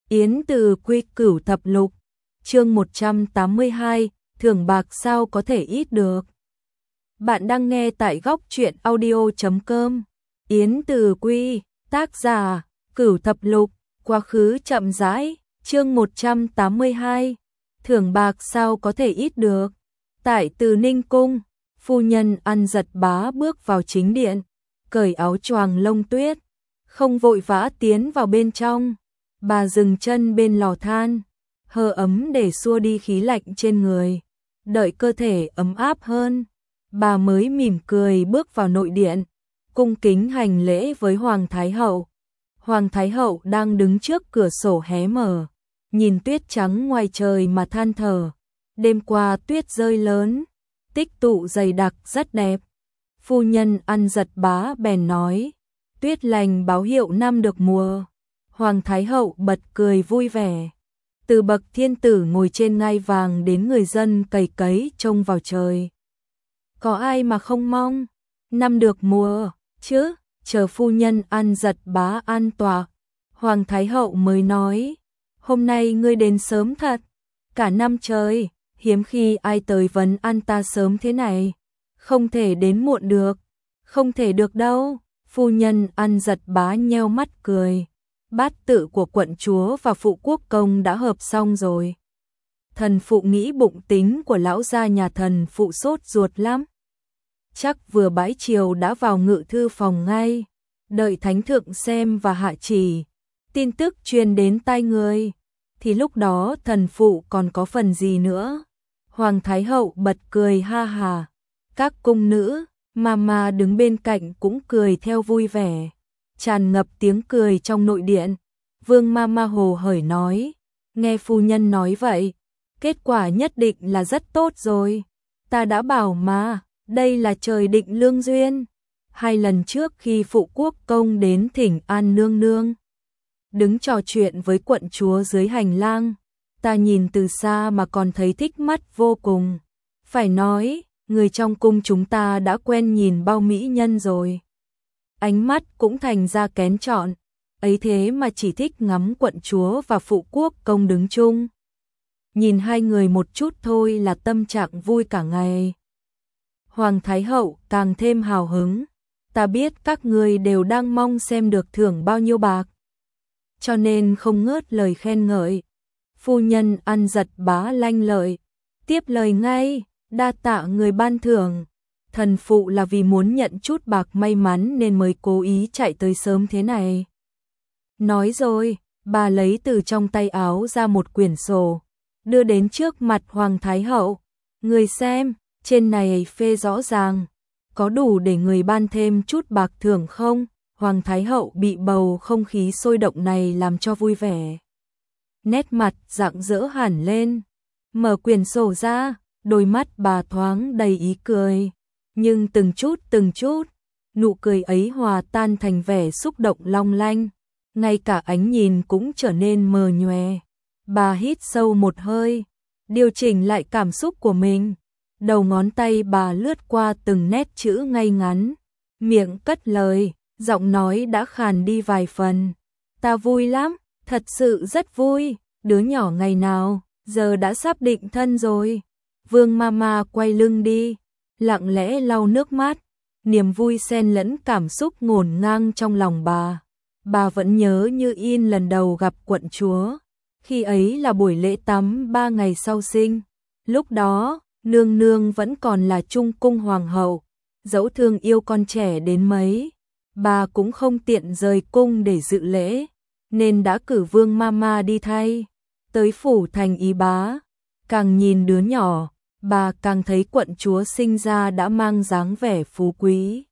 Yến Từ Quy Cửu Thập Lục, chương 182, thưởng bạc sao có thể ít được. Bạn đang nghe tại góc truyện audio.com. Yến Từ Quy, tác giả, Cửu Thập Lục, quá khứ chậm rãi, chương 182, thưởng bạc sao có thể ít được. Tại Từ Ninh Cung, phu nhân Ăn Giật Bá bước vào chính điện, cởi áo choàng lông tuyết, không vội vã tiến vào bên trong. Bà dừng chân bên lò than, hơi ấm để xua đi khí lạnh trên người, đợi cơ thể ấm áp hơn. Bà mới mỉm cười bước vào nội điện, cung kính hành lễ với Hoàng Thái Hậu. Hoàng Thái Hậu đang đứng trước cửa sổ hé mở, nhìn tuyết trắng ngoài trời mà than thở. Đêm qua tuyết rơi lớn, tích tụ dày đặc rất đẹp. Phu nhân Ăn Giật Bá bèn nói, tuyết lành báo hiệu năm được mùa. Hoàng Thái Hậu bật cười vui vẻ. Từ bậc thiên tử ngồi trên ngai vàng đến người dân cày cấy trông vào trời. Có ai mà không mong năm được mùa chứ? Chờ phu nhân Ăn Giật Bá an tọa, Hoàng Thái Hậu mới nói, hôm nay ngươi đến sớm thật. Cả năm trời, hiếm khi ai tới vấn an ta sớm thế này. Không thể đến muộn được. Không thể được đâu. Phu nhân Ăn Giật Bá nheo mắt cười. Bát tự của quận chúa và phụ quốc công đã hợp xong rồi. Thần phụ nghĩ bụng tính của lão gia nhà thần phụ sốt ruột lắm. Chắc vừa bãi chiều đã vào ngự thư phòng ngay. Đợi thánh thượng xem và hạ chỉ, tin tức truyền đến tai người, thì lúc đó thần phụ còn có phần gì nữa. Hoàng Thái Hậu bật cười ha hà. Các cung nữ, mama đứng bên cạnh cũng cười theo vui vẻ. Tràn ngập tiếng cười trong nội điện. Vương mama hồ hởi nói, nghe phu nhân nói vậy, kết quả nhất định là rất tốt rồi. Ta đã bảo mà, đây là trời định lương duyên. 2 lần trước khi phụ quốc công đến thỉnh an nương nương, đứng trò chuyện với quận chúa dưới hành lang, ta nhìn từ xa mà còn thấy thích mắt vô cùng. Phải nói, người trong cung chúng ta đã quen nhìn bao mỹ nhân rồi. Ánh mắt cũng thành ra kén chọn, ấy thế mà chỉ thích ngắm quận chúa và phụ quốc công đứng chung. Nhìn hai người một chút thôi là tâm trạng vui cả ngày. Hoàng Thái Hậu càng thêm hào hứng, ta biết các người đều đang mong xem được thưởng bao nhiêu bạc, cho nên không ngớt lời khen ngợi. Phu nhân Ăn Giật Bá lanh lợi, tiếp lời ngay, đa tạ người ban thưởng. Thần phụ là vì muốn nhận chút bạc may mắn nên mới cố ý chạy tới sớm thế này. Nói rồi, bà lấy từ trong tay áo ra một quyển sổ, đưa đến trước mặt Hoàng Thái Hậu. Người xem, trên này phê rõ ràng, có đủ để người ban thêm chút bạc thưởng không? Hoàng Thái Hậu bị bầu không khí sôi động này làm cho vui vẻ. Nét mặt rạng rỡ hẳn lên, mở quyển sổ ra, đôi mắt bà thoáng đầy ý cười. Nhưng từng chút, nụ cười ấy hòa tan thành vẻ xúc động long lanh, ngay cả ánh nhìn cũng trở nên mờ nhòe. Bà hít sâu một hơi, điều chỉnh lại cảm xúc của mình. Đầu ngón tay bà lướt qua từng nét chữ ngay ngắn, miệng cất lời, giọng nói đã khàn đi vài phần. Ta vui lắm, thật sự rất vui, đứa nhỏ ngày nào, giờ đã sắp định thân rồi. Vương mama quay lưng đi, lặng lẽ lau nước mắt, niềm vui xen lẫn cảm xúc ngổn ngang trong lòng bà. Bà vẫn nhớ như in lần đầu gặp quận chúa, khi ấy là buổi lễ tắm 3 ngày sau sinh. Lúc đó, nương nương vẫn còn là trung cung hoàng hậu, dẫu thương yêu con trẻ đến mấy, bà cũng không tiện rời cung để dự lễ, nên đã cử Vương mama đi thay. Tới phủ thành ý bá, càng nhìn đứa nhỏ, bà càng thấy quận chúa sinh ra đã mang dáng vẻ phú quý,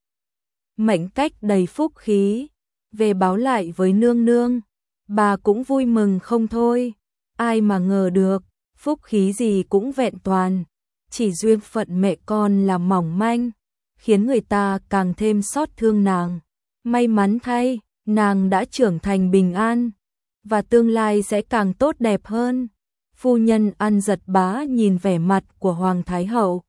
mệnh cách đầy phúc khí. Về báo lại với nương nương, bà cũng vui mừng không thôi. Ai mà ngờ được, phúc khí gì cũng vẹn toàn, chỉ duyên phận mẹ con là mỏng manh, khiến người ta càng thêm xót thương nàng. May mắn thay, nàng đã trưởng thành bình an, và tương lai sẽ càng tốt đẹp hơn. Phu nhân Ăn Giật Bá nhìn vẻ mặt của Hoàng Thái Hậu,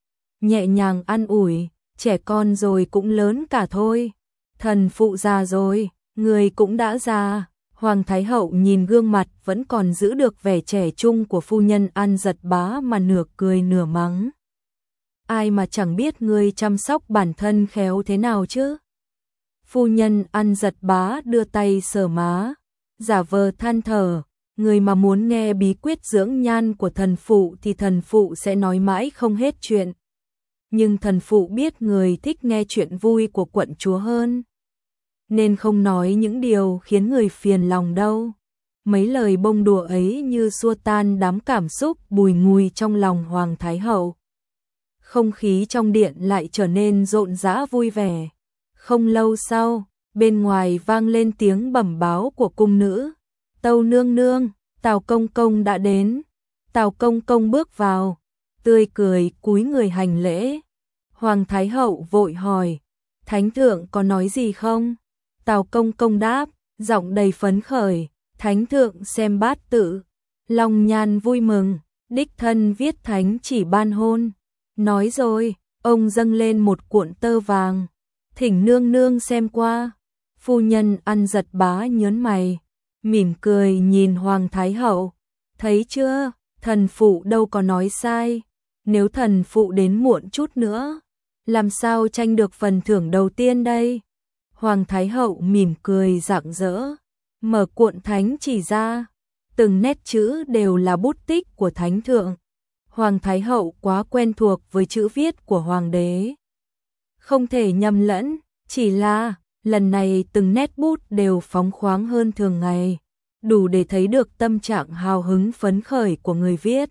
nhẹ nhàng an ủi, trẻ con rồi cũng lớn cả thôi. Thần phụ già rồi, người cũng đã già. Hoàng Thái Hậu nhìn gương mặt vẫn còn giữ được vẻ trẻ trung của phu nhân An Giật Bá mà nửa cười nửa mắng. Ai mà chẳng biết ngươi chăm sóc bản thân khéo thế nào chứ? Phu nhân An Giật Bá đưa tay sờ má, giả vờ than thở, người mà muốn nghe bí quyết dưỡng nhan của thần phụ thì thần phụ sẽ nói mãi không hết chuyện. Nhưng thần phụ biết người thích nghe chuyện vui của quận chúa hơn, nên không nói những điều khiến người phiền lòng đâu. Mấy lời bông đùa ấy như xua tan đám cảm xúc bùi ngùi trong lòng Hoàng Thái Hậu. Không khí trong điện lại trở nên rộn rã vui vẻ. Không lâu sau, bên ngoài vang lên tiếng bẩm báo của cung nữ. Tâu nương nương, Tào công công đã đến. Tào công công bước vào, tươi cười cúi người hành lễ. Hoàng Thái Hậu vội hỏi, Thánh thượng có nói gì không? Tào công công đáp, giọng đầy phấn khởi, Thánh thượng xem bát tự, lòng nhan vui mừng, đích thân viết thánh chỉ ban hôn. Nói rồi, ông dâng lên một cuộn tơ vàng, thỉnh nương nương xem qua. Phu nhân An Giật Bá nhớn mày, mỉm cười nhìn Hoàng Thái Hậu, thấy chưa, thần phụ đâu có nói sai, nếu thần phụ đến muộn chút nữa, làm sao tranh được phần thưởng đầu tiên đây? Hoàng Thái Hậu mỉm cười rạng rỡ, mở cuộn thánh chỉ ra, từng nét chữ đều là bút tích của Thánh thượng. Hoàng Thái Hậu quá quen thuộc với chữ viết của Hoàng đế, không thể nhầm lẫn, chỉ là lần này từng nét bút đều phóng khoáng hơn thường ngày, đủ để thấy được tâm trạng hào hứng phấn khởi của người viết.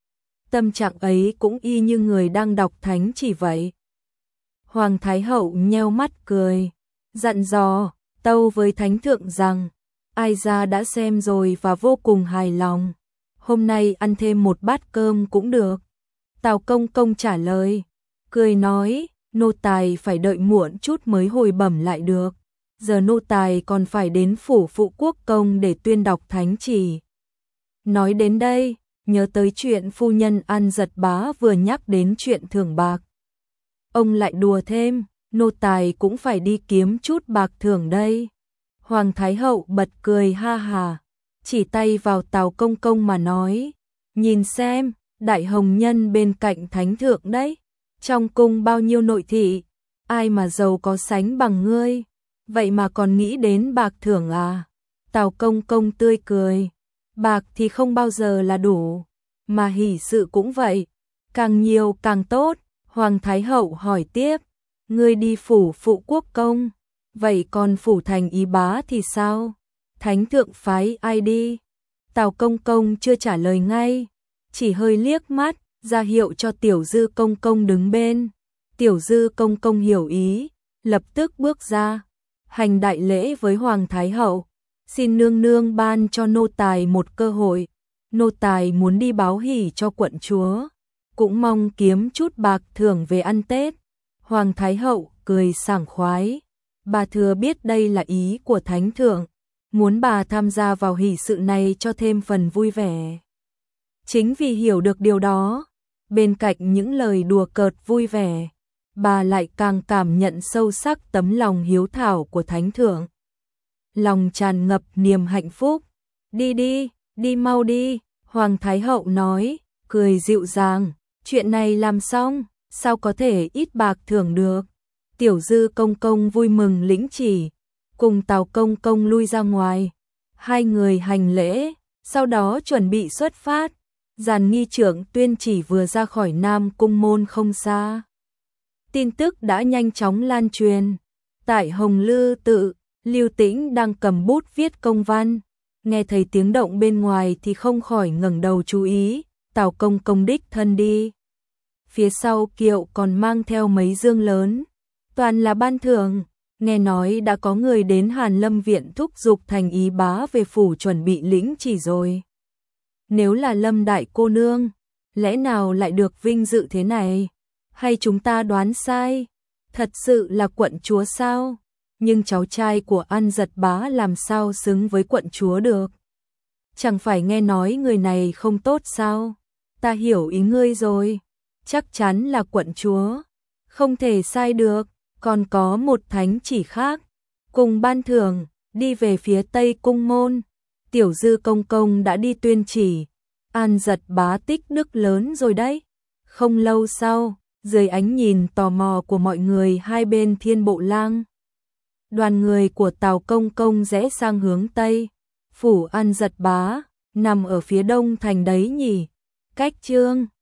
Tâm trạng ấy cũng y như người đang đọc thánh chỉ vậy. Hoàng Thái Hậu nheo mắt cười, dặn dò, tâu với Thánh thượng rằng, ai ra đã xem rồi và vô cùng hài lòng. Hôm nay ăn thêm một bát cơm cũng được. Tào công công trả lời, cười nói, nô tài phải đợi muộn chút mới hồi bẩm lại được. Giờ nô tài còn phải đến phủ phụ quốc công để tuyên đọc thánh chỉ. Nói đến đây, nhớ tới chuyện phu nhân An Giật Bá vừa nhắc đến chuyện thưởng bạc. Ông lại đùa thêm, nô tài cũng phải đi kiếm chút bạc thưởng đây. Hoàng Thái Hậu bật cười ha hà, chỉ tay vào Tào công công mà nói, nhìn xem, đại hồng nhân bên cạnh Thánh thượng đấy, trong cung bao nhiêu nội thị, ai mà giàu có sánh bằng ngươi, vậy mà còn nghĩ đến bạc thưởng à? Tào công công tươi cười, bạc thì không bao giờ là đủ, mà hỷ sự cũng vậy, càng nhiều càng tốt. Hoàng Thái Hậu hỏi tiếp, ngươi đi phủ phụ quốc công, vậy còn phủ thành Ý Bá thì sao? Thánh thượng phái ai đi? Tào công công chưa trả lời ngay, chỉ hơi liếc mắt, ra hiệu cho Tiểu Dư công công đứng bên. Tiểu Dư công công hiểu ý, lập tức bước ra, hành đại lễ với Hoàng Thái Hậu, xin nương nương ban cho nô tài một cơ hội, nô tài muốn đi báo hỷ cho quận chúa, cũng mong kiếm chút bạc thưởng về ăn Tết. Hoàng Thái Hậu cười sảng khoái, bà thừa biết đây là ý của Thánh thượng, muốn bà tham gia vào hỷ sự này cho thêm phần vui vẻ. Chính vì hiểu được điều đó, bên cạnh những lời đùa cợt vui vẻ, bà lại càng cảm nhận sâu sắc tấm lòng hiếu thảo của Thánh thượng. Lòng tràn ngập niềm hạnh phúc. Đi đi, đi mau đi, Hoàng Thái Hậu nói, cười dịu dàng, chuyện này làm xong, sao có thể ít bạc thưởng được. Tiểu Dư công công vui mừng lĩnh chỉ, cùng Tào công công lui ra ngoài, hai người hành lễ, sau đó chuẩn bị xuất phát. Giàn nghi trưởng tuyên chỉ vừa ra khỏi Nam Cung môn không xa, tin tức đã nhanh chóng lan truyền. Tại Hồng Lư tự, Lưu Tĩnh đang cầm bút viết công văn, nghe thấy tiếng động bên ngoài thì không khỏi ngẩng đầu chú ý. Tào công công đích thân đi, phía sau kiệu còn mang theo mấy dương lớn, toàn là ban thưởng. Nghe nói đã có người đến Hàn Lâm viện thúc giục Thành Ý Bá về phủ chuẩn bị lĩnh chỉ rồi. Nếu là Lâm đại cô nương, lẽ nào lại được vinh dự thế này? Hay chúng ta đoán sai? Thật sự là quận chúa sao? Nhưng cháu trai của An Giật Bá làm sao xứng với quận chúa được? Chẳng phải nghe nói người này không tốt sao? Ta hiểu ý ngươi rồi, chắc chắn là quận chúa, không thể sai được. Còn có một thánh chỉ khác, cùng ban thưởng, đi về phía Tây Cung Môn. Tiểu Dư công công đã đi tuyên chỉ, An Giật Bá tích đức lớn rồi đấy. Không lâu sau, dưới ánh nhìn tò mò của mọi người hai bên Thiên Bộ Lang, đoàn người của Tào công công rẽ sang hướng Tây. Phủ An Giật Bá nằm ở phía đông thành đấy nhỉ? Cách Chương